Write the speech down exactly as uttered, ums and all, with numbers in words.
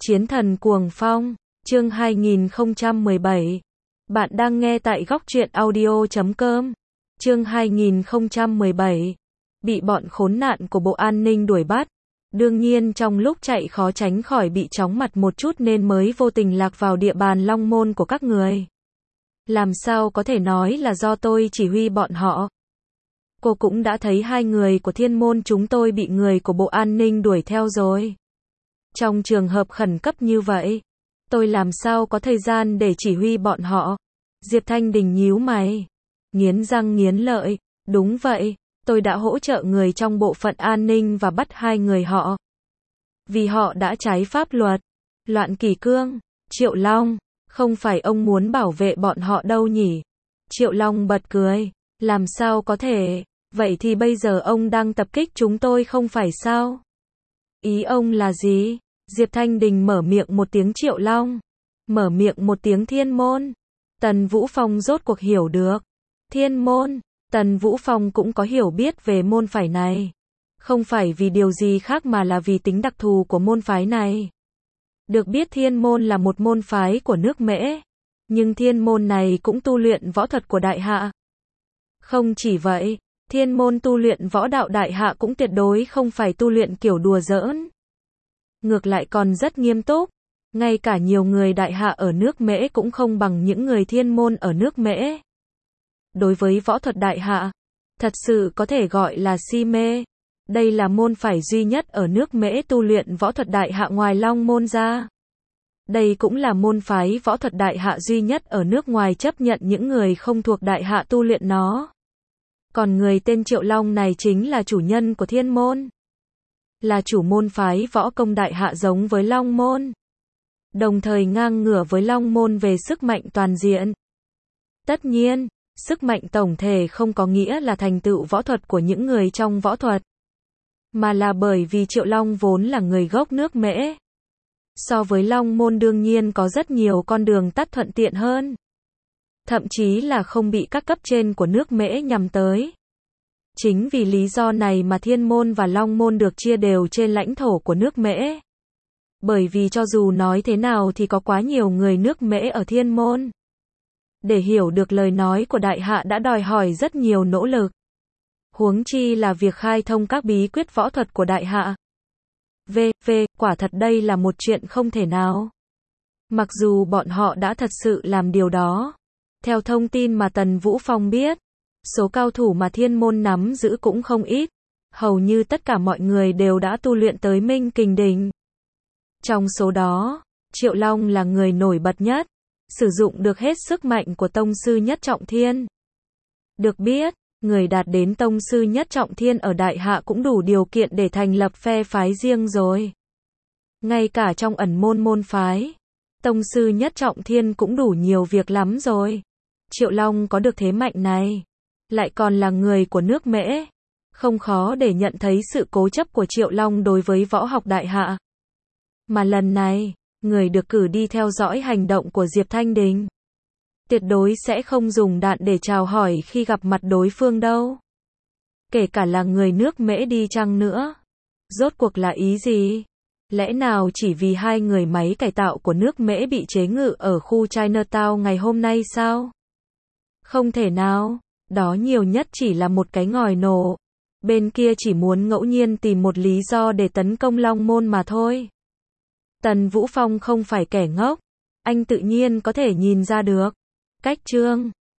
Chiến thần cuồng phong, chương hai nghìn không trăm mười bảy. Bạn đang nghe tại góc truyện audio chấm com. Chương hai nghìn không trăm mười bảy. Bị bọn khốn nạn của Bộ An ninh đuổi bắt. Đương nhiên trong lúc chạy khó tránh khỏi bị chóng mặt một chút nên mới vô tình lạc vào địa bàn Long Môn của các người. Làm sao có thể nói là do tôi chỉ huy bọn họ. Cô cũng đã thấy hai người của Thiên Môn chúng tôi bị người của Bộ An ninh đuổi theo rồi. Trong trường hợp khẩn cấp như vậy, tôi làm sao có thời gian để chỉ huy bọn họ. Diệp Thanh Đình nhíu mày, nghiến răng nghiến lợi, đúng vậy, tôi đã hỗ trợ người trong bộ phận an ninh và bắt hai người họ. Vì họ đã trái pháp luật, loạn kỷ cương. Triệu Long, không phải ông muốn bảo vệ bọn họ đâu nhỉ? Triệu Long bật cười, làm sao có thể, vậy thì bây giờ ông đang tập kích chúng tôi không phải sao? Ý ông là gì? Diệp Thanh Đình mở miệng một tiếng Triệu Long, mở miệng một tiếng Thiên Môn. Tần Vũ Phong rốt cuộc hiểu được. Thiên Môn, Tần Vũ Phong cũng có hiểu biết về môn phái này. Không phải vì điều gì khác mà là vì tính đặc thù của môn phái này. Được biết Thiên Môn là một môn phái của nước Mễ, nhưng Thiên Môn này cũng tu luyện võ thuật của Đại Hạ. Không chỉ vậy, Thiên Môn tu luyện võ đạo Đại Hạ cũng tuyệt đối không phải tu luyện kiểu đùa giỡn. Ngược lại còn rất nghiêm túc, ngay cả nhiều người Đại Hạ ở nước Mễ cũng không bằng những người Thiên Môn ở nước Mễ. Đối với võ thuật Đại Hạ, thật sự có thể gọi là si mê. Đây là môn phái duy nhất ở nước Mễ tu luyện võ thuật Đại Hạ ngoài Long Môn ra. Đây cũng là môn phái võ thuật Đại Hạ duy nhất ở nước ngoài chấp nhận những người không thuộc Đại Hạ tu luyện nó. Còn người tên Triệu Long này chính là chủ nhân của Thiên Môn. Là chủ môn phái võ công Đại Hạ giống với Long Môn. Đồng thời ngang ngửa với Long Môn về sức mạnh toàn diện. Tất nhiên, sức mạnh tổng thể không có nghĩa là thành tựu võ thuật của những người trong võ thuật. Mà là bởi vì Triệu Long vốn là người gốc nước Mễ. So với Long Môn đương nhiên có rất nhiều con đường tắt thuận tiện hơn. Thậm chí là không bị các cấp trên của nước Mễ nhằm tới. Chính vì lý do này mà Thiên Môn và Long Môn được chia đều trên lãnh thổ của nước Mễ. Bởi vì cho dù nói thế nào thì có quá nhiều người nước Mễ ở Thiên Môn. Để hiểu được lời nói của Đại Hạ đã đòi hỏi rất nhiều nỗ lực. Huống chi là việc khai thông các bí quyết võ thuật của Đại Hạ. V. V. Quả thật đây là một chuyện không thể nào. Mặc dù bọn họ đã thật sự làm điều đó. Theo thông tin mà Tần Vũ Phong biết, số cao thủ mà Thiên Môn nắm giữ cũng không ít. Hầu như tất cả mọi người đều đã tu luyện tới Minh Kình Đỉnh. Trong số đó, Triệu Long là người nổi bật nhất, sử dụng được hết sức mạnh của Tông Sư Nhất Trọng Thiên. Được biết, người đạt đến Tông Sư Nhất Trọng Thiên ở Đại Hạ cũng đủ điều kiện để thành lập phe phái riêng rồi. Ngay cả trong ẩn môn môn phái, Tông Sư Nhất Trọng Thiên cũng đủ nhiều việc lắm rồi. Triệu Long có được thế mạnh này, lại còn là người của nước Mễ. Không khó để nhận thấy sự cố chấp của Triệu Long đối với võ học Đại Hạ. Mà lần này, người được cử đi theo dõi hành động của Diệp Thanh Đình. Tuyệt đối sẽ không dùng đạn để chào hỏi khi gặp mặt đối phương đâu. Kể cả là người nước Mễ đi chăng nữa. Rốt cuộc là ý gì? Lẽ nào chỉ vì hai người máy cải tạo của nước Mễ bị chế ngự ở khu Chinatown ngày hôm nay sao? Không thể nào, đó nhiều nhất chỉ là một cái ngòi nổ. Bên kia chỉ muốn ngẫu nhiên tìm một lý do để tấn công Long Môn mà thôi. Tần Vũ Phong không phải kẻ ngốc, anh tự nhiên có thể nhìn ra được. Cách chương